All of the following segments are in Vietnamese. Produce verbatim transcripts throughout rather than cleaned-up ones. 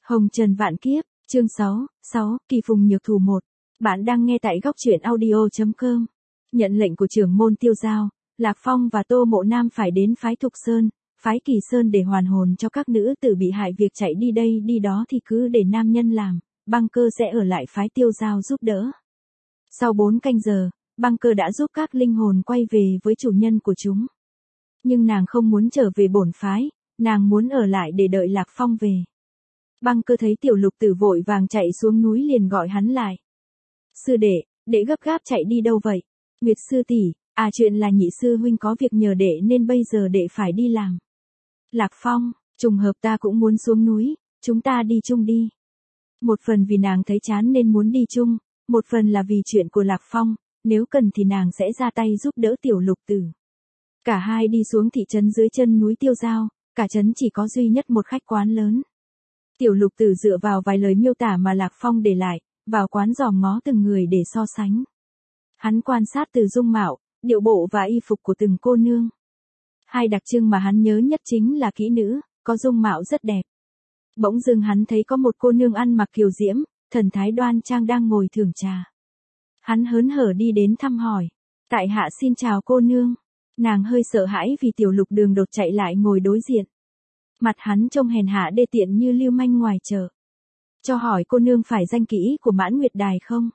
Hồng Trần Vạn Kiếp, chương sáu, sáu, Kỳ Phùng Nhược Thù một. Bạn đang nghe tại góc truyện audio chấm com. Nhận lệnh của trưởng môn Tiêu Giao, Lạc Phong và Tô Mộ Nam phải đến phái Thục Sơn, phái Kỳ Sơn để hoàn hồn cho các nữ tử bị hại, việc chạy đi đây đi đó thì cứ để nam nhân làm, Băng Cơ sẽ ở lại phái Tiêu Giao giúp đỡ. Sau bốn canh giờ, Băng Cơ đã giúp các linh hồn quay về với chủ nhân của chúng. Nhưng nàng không muốn trở về bổn phái, nàng muốn ở lại để đợi Lạc Phong về. Băng Cơ thấy Tiểu Lục Tử vội vàng chạy xuống núi liền gọi hắn lại. Sư đệ, đệ gấp gáp chạy đi đâu vậy? Nguyệt sư tỷ, à chuyện là nhị sư huynh có việc nhờ đệ nên bây giờ đệ phải đi làm. Lạc Phong, trùng hợp ta cũng muốn xuống núi, chúng ta đi chung đi. Một phần vì nàng thấy chán nên muốn đi chung, một phần là vì chuyện của Lạc Phong, nếu cần thì nàng sẽ ra tay giúp đỡ Tiểu Lục Tử. Cả hai đi xuống thị trấn dưới chân núi Tiêu Giao, cả trấn chỉ có duy nhất một khách quán lớn. Tiểu Lục Tử dựa vào vài lời miêu tả mà Lạc Phong để lại, vào quán dòm ngó từng người để so sánh. Hắn quan sát từ dung mạo, điệu bộ và y phục của từng cô nương. Hai đặc trưng mà hắn nhớ nhất chính là kỹ nữ, có dung mạo rất đẹp. Bỗng dưng hắn thấy có một cô nương ăn mặc kiều diễm, thần thái đoan trang đang ngồi thưởng trà. Hắn hớn hở đi đến thăm hỏi. Tại hạ xin chào cô nương. Nàng hơi sợ hãi vì Tiểu Lục Đường đột chạy lại ngồi đối diện. Mặt hắn trông hèn hạ đê tiện như lưu manh ngoài chợ. Cho hỏi cô nương phải danh kỹ của Mãn Nguyệt Đài không?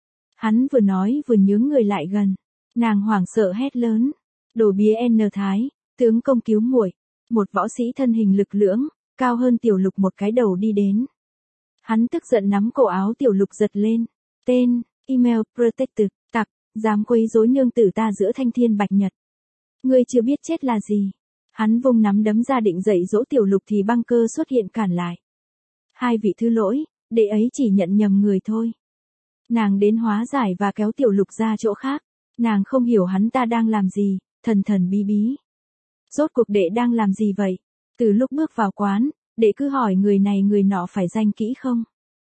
Hắn vừa nói vừa nhướng người lại gần. Nàng hoảng sợ hét lớn. Đồ bía N Thái, tướng công cứu muội. Một võ sĩ thân hình lực lưỡng, cao hơn Tiểu Lục một cái đầu đi đến. Hắn tức giận nắm cổ áo Tiểu Lục giật lên. Tên, email, protected, tặc, dám quấy rối nương tử ta giữa thanh thiên bạch nhật. Ngươi chưa biết chết là gì. Hắn vung nắm đấm ra định dạy dỗ Tiểu Lục thì Băng Cơ xuất hiện cản lại. Hai vị thứ lỗi, đệ ấy chỉ nhận nhầm người thôi. Nàng đến hóa giải và kéo Tiểu Lục ra chỗ khác. Nàng không hiểu hắn ta đang làm gì, thần thần bí bí. Rốt cuộc đệ đang làm gì vậy? Từ lúc bước vào quán, đệ cứ hỏi người này người nọ phải danh kỹ không?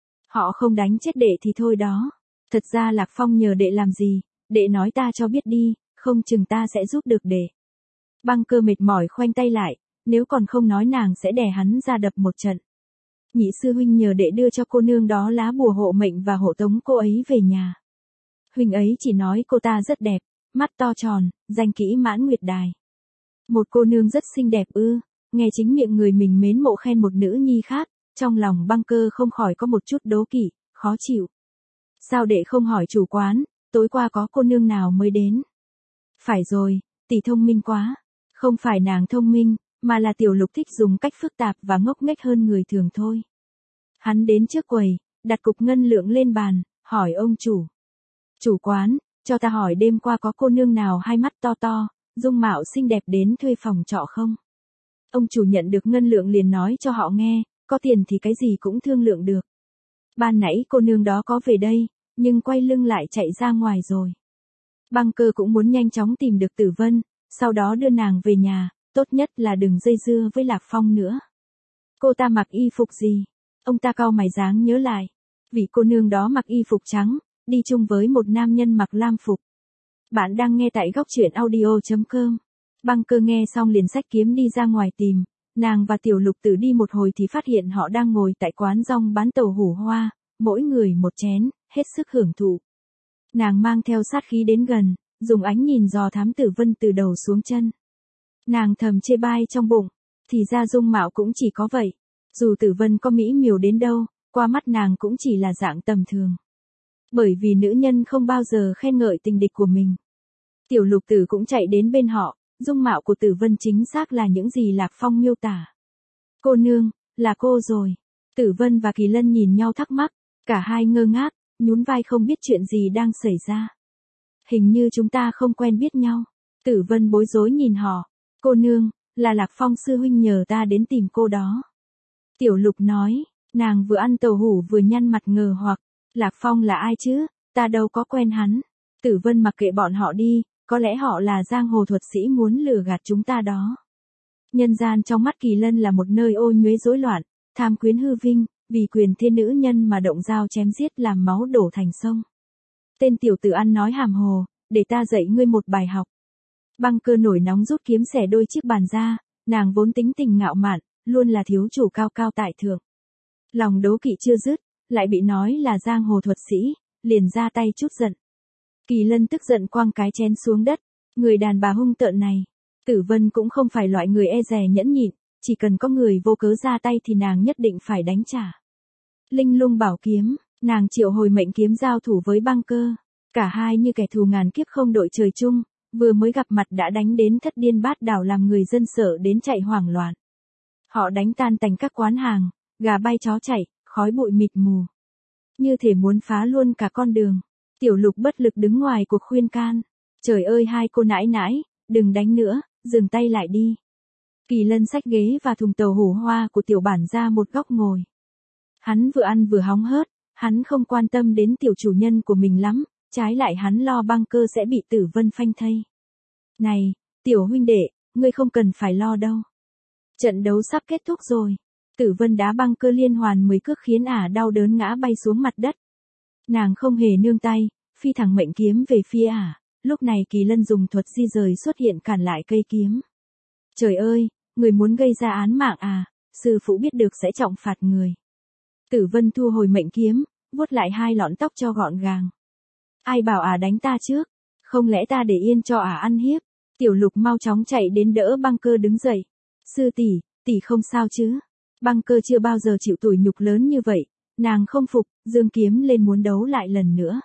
Họ không đánh chết đệ thì thôi đó. Thật ra Lạc Phong nhờ đệ làm gì, đệ nói ta cho biết đi, không chừng ta sẽ giúp được đệ. Băng Cơ mệt mỏi khoanh tay lại, nếu còn không nói nàng sẽ đè hắn ra đập một trận. Nhị sư huynh nhờ đệ đưa cho cô nương đó lá bùa hộ mệnh và hộ tống cô ấy về nhà. Huynh ấy chỉ nói cô ta rất đẹp, mắt to tròn, danh kỹ Mãn Nguyệt Đài. Một cô nương rất xinh đẹp ư? Nghe chính miệng người mình mến mộ khen một nữ nhi khác, trong lòng Băng Cơ không khỏi có một chút đố kỵ, khó chịu. Sao đệ không hỏi chủ quán, tối qua có cô nương nào mới đến? Phải rồi, tỷ thông minh quá. Không phải nàng thông minh, mà là Tiểu Lục thích dùng cách phức tạp và ngốc nghếch hơn người thường thôi. Hắn đến trước quầy, đặt cục ngân lượng lên bàn, hỏi ông chủ. Chủ quán, cho ta hỏi đêm qua có cô nương nào hai mắt to to, dung mạo xinh đẹp đến thuê phòng trọ không? Ông chủ nhận được ngân lượng liền nói cho họ nghe, có tiền thì cái gì cũng thương lượng được. Ban nãy cô nương đó có về đây, nhưng quay lưng lại chạy ra ngoài rồi. Băng Cơ cũng muốn nhanh chóng tìm được Tử Vân, sau đó đưa nàng về nhà, tốt nhất là đừng dây dưa với Lạc Phong nữa. Cô ta mặc y phục gì? Ông ta cau mày dáng nhớ lại. Vị cô nương đó mặc y phục trắng, đi chung với một nam nhân mặc lam phục. Bạn đang nghe tại góc truyện audio chấm com. Băng Cơ nghe xong liền xách kiếm đi ra ngoài tìm. Nàng và Tiểu Lục Tử đi một hồi thì phát hiện họ đang ngồi tại quán rong bán tàu hủ hoa, mỗi người một chén, hết sức hưởng thụ. Nàng mang theo sát khí đến gần, dùng ánh nhìn dò thám Tử Vân từ đầu xuống chân. Nàng thầm chê bai trong bụng, thì ra dung mạo cũng chỉ có vậy. Dù Tử Vân có mỹ miều đến đâu, qua mắt nàng cũng chỉ là dạng tầm thường. Bởi vì nữ nhân không bao giờ khen ngợi tình địch của mình. Tiểu Lục Tử cũng chạy đến bên họ, dung mạo của Tử Vân chính xác là những gì Lạc Phong miêu tả. Cô nương, là cô rồi. Tử Vân và Kỳ Lân nhìn nhau thắc mắc, cả hai ngơ ngác, nhún vai không biết chuyện gì đang xảy ra. Hình như chúng ta không quen biết nhau. Tử Vân bối rối nhìn họ. Cô nương, là Lạc Phong sư huynh nhờ ta đến tìm cô đó. Tiểu Lục nói, nàng vừa ăn tàu hủ vừa nhăn mặt ngờ hoặc. Lạc Phong là ai chứ, ta đâu có quen hắn. Tử Vân mặc kệ bọn họ đi, có lẽ họ là giang hồ thuật sĩ muốn lừa gạt chúng ta đó. Nhân gian trong mắt Kỳ Lân là một nơi ô nhuế rối loạn, tham quyến hư vinh, vì quyền thiên nữ nhân mà động dao chém giết làm máu đổ thành sông. Tên tiểu tử ăn nói hàm hồ, để ta dạy ngươi một bài học. Băng Cơ nổi nóng rút kiếm xẻ đôi chiếc bàn ra, nàng vốn tính tình ngạo mạn, luôn là thiếu chủ cao cao tại thượng. Lòng đố kỵ chưa dứt, lại bị nói là giang hồ thuật sĩ, liền ra tay chút giận. Kỳ Lân tức giận quăng cái chén xuống đất, người đàn bà hung tợn này. Tử Vân cũng không phải loại người e dè nhẫn nhịn, chỉ cần có người vô cớ ra tay thì nàng nhất định phải đánh trả. Linh lung bảo kiếm, nàng triệu hồi mệnh kiếm giao thủ với băng cơ. Cả hai như kẻ thù ngàn kiếp không đội trời chung, vừa mới gặp mặt đã đánh đến thất điên bát đảo làm người dân sợ đến chạy hoảng loạn. Họ đánh tan tành các quán hàng, gà bay chó chạy, khói bụi mịt mù. Như thể muốn phá luôn cả con đường. Tiểu Lục bất lực đứng ngoài cuộc khuyên can. Trời ơi hai cô nãi nãi, đừng đánh nữa, dừng tay lại đi. Kỳ Lân xách ghế và thùng tàu hủ hoa của tiểu bản ra một góc ngồi. Hắn vừa ăn vừa hóng hớt, hắn không quan tâm đến tiểu chủ nhân của mình lắm, trái lại hắn lo băng cơ sẽ bị Tử Vân phanh thây. Này, tiểu huynh đệ, ngươi không cần phải lo đâu. Trận đấu sắp kết thúc rồi. Tử Vân đá băng cơ liên hoàn mười cước khiến ả đau đớn ngã bay xuống mặt đất. Nàng không hề nương tay, phi thẳng mệnh kiếm về phía ả. Lúc này Kỳ Lân dùng thuật di rời xuất hiện cản lại cây kiếm. Trời ơi, người muốn gây ra án mạng à, sư phụ biết được sẽ trọng phạt người. Tử Vân thu hồi mệnh kiếm, vuốt lại hai lọn tóc cho gọn gàng. Ai bảo ả đánh ta trước, không lẽ ta để yên cho ả ăn hiếp. Tiểu Lục mau chóng chạy đến đỡ băng cơ đứng dậy. Sư tỷ, tỷ không sao chứ? Băng cơ chưa bao giờ chịu tủi nhục lớn như vậy, nàng không phục, giương kiếm lên muốn đấu lại lần nữa.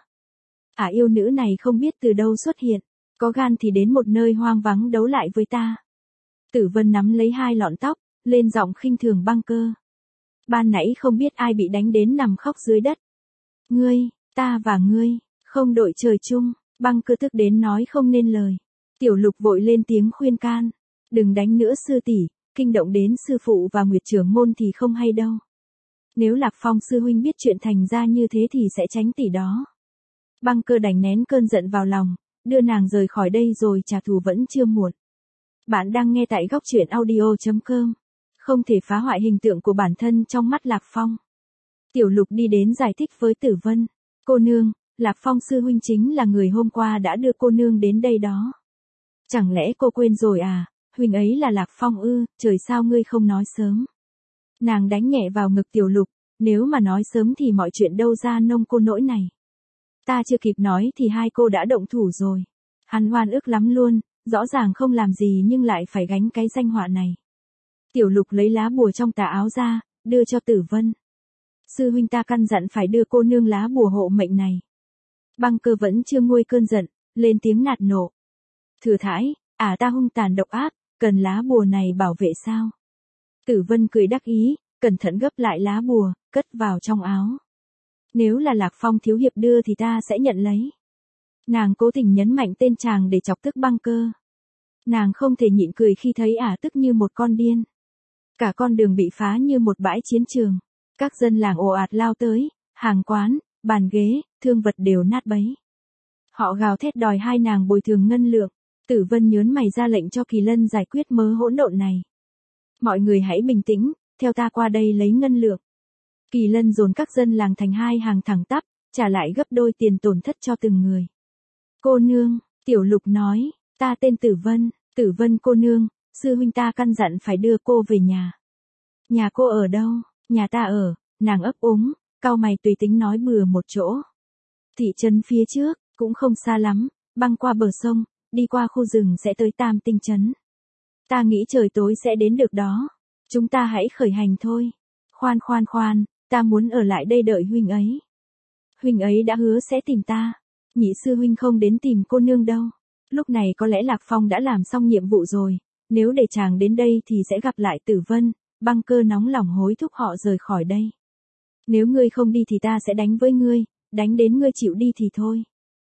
Ả yêu nữ này không biết từ đâu xuất hiện, có gan thì đến một nơi hoang vắng đấu lại với ta. Tử Vân nắm lấy hai lọn tóc, lên giọng khinh thường băng cơ. Ban nãy không biết ai bị đánh đến nằm khóc dưới đất. Ngươi, ta và ngươi, không đội trời chung, băng cơ tức đến nói không nên lời. Tiểu Lục vội lên tiếng khuyên can. Đừng đánh nữa sư tỷ, kinh động đến sư phụ và Nguyệt trưởng môn thì không hay đâu. Nếu Lạc Phong sư huynh biết chuyện thành ra như thế thì sẽ tránh tỷ đó. Băng cơ đành nén cơn giận vào lòng, đưa nàng rời khỏi đây rồi trả thù vẫn chưa muộn. Bạn đang nghe tại góc truyện audio chấm com. Không thể phá hoại hình tượng của bản thân trong mắt Lạc Phong. Tiểu Lục đi đến giải thích với Tử Vân. Cô nương, Lạc Phong sư huynh chính là người hôm qua đã đưa cô nương đến đây đó. Chẳng lẽ cô quên rồi à, huynh ấy là Lạc Phong ư, trời sao ngươi không nói sớm. Nàng đánh nhẹ vào ngực Tiểu Lục, nếu mà nói sớm thì mọi chuyện đâu ra nông cô nỗi này. Ta chưa kịp nói thì hai cô đã động thủ rồi. Hắn oan ức lắm luôn, rõ ràng không làm gì nhưng lại phải gánh cái danh họa này. Tiểu Lục lấy lá bùa trong tà áo ra, đưa cho Tử Vân. Sư huynh ta căn dặn phải đưa cô nương lá bùa hộ mệnh này. Băng cơ vẫn chưa nguôi cơn giận, lên tiếng nạt nộ. Thừa thãi, à ta hung tàn độc ác, cần lá bùa này bảo vệ sao? Tử Vân cười đắc ý, cẩn thận gấp lại lá bùa, cất vào trong áo. Nếu là Lạc Phong thiếu hiệp đưa thì ta sẽ nhận lấy. Nàng cố tình nhấn mạnh tên chàng để chọc tức băng cơ. Nàng không thể nhịn cười khi thấy ả tức như một con điên. Cả con đường bị phá như một bãi chiến trường. Các dân làng ồ ạt lao tới, hàng quán, bàn ghế, thương vật đều nát bấy. Họ gào thét đòi hai nàng bồi thường ngân lượng. Tử Vân nhớn mày ra lệnh cho Kỳ Lân giải quyết mớ hỗn độn này. Mọi người hãy bình tĩnh, theo ta qua đây lấy ngân lượng. Kỳ Lân dồn các dân làng thành hai hàng thẳng tắp, trả lại gấp đôi tiền tổn thất cho từng người. Cô nương, Tiểu Lục nói, ta tên Tử Vân, Tử Vân cô nương, sư huynh ta căn dặn phải đưa cô về nhà. Nhà cô ở đâu? Nhà ta ở, nàng ấp úng, cau mày tùy tính nói bừa một chỗ. Thị trấn phía trước, cũng không xa lắm, băng qua bờ sông, đi qua khu rừng sẽ tới Tam Tinh trấn. Ta nghĩ trời tối sẽ đến được đó. Chúng ta hãy khởi hành thôi. Khoan khoan khoan, ta muốn ở lại đây đợi huynh ấy. Huynh ấy đã hứa sẽ tìm ta. Nhị sư huynh không đến tìm cô nương đâu. Lúc này có lẽ Lạc Phong đã làm xong nhiệm vụ rồi. Nếu để chàng đến đây thì sẽ gặp lại Tử Vân. Băng cơ nóng lòng hối thúc họ rời khỏi đây. Nếu ngươi không đi thì ta sẽ đánh với ngươi. Đánh đến ngươi chịu đi thì thôi.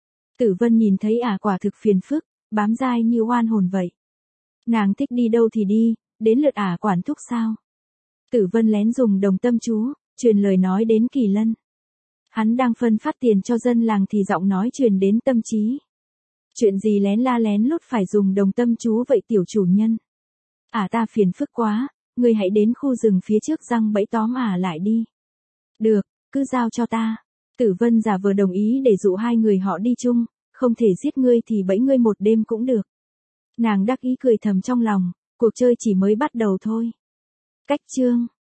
Tử Vân nhìn thấy ả quả thực phiền phức, bám dai như oan hồn vậy. Nàng thích đi đâu thì đi, đến lượt ả quản thúc sao. Tử Vân lén dùng đồng tâm chú, truyền lời nói đến Kỳ Lân. Hắn đang phân phát tiền cho dân làng thì giọng nói truyền đến tâm trí. Chuyện gì lén la lén lút phải dùng đồng tâm chú vậy tiểu chủ nhân? Ả ta phiền phức quá, ngươi hãy đến khu rừng phía trước răng bẫy tóm ả lại đi. Được, cứ giao cho ta. Tử Vân giả vờ đồng ý để dụ hai người họ đi chung, không thể giết ngươi thì bẫy ngươi một đêm cũng được. Nàng đắc ý cười thầm trong lòng, cuộc chơi chỉ mới bắt đầu thôi. Cách chương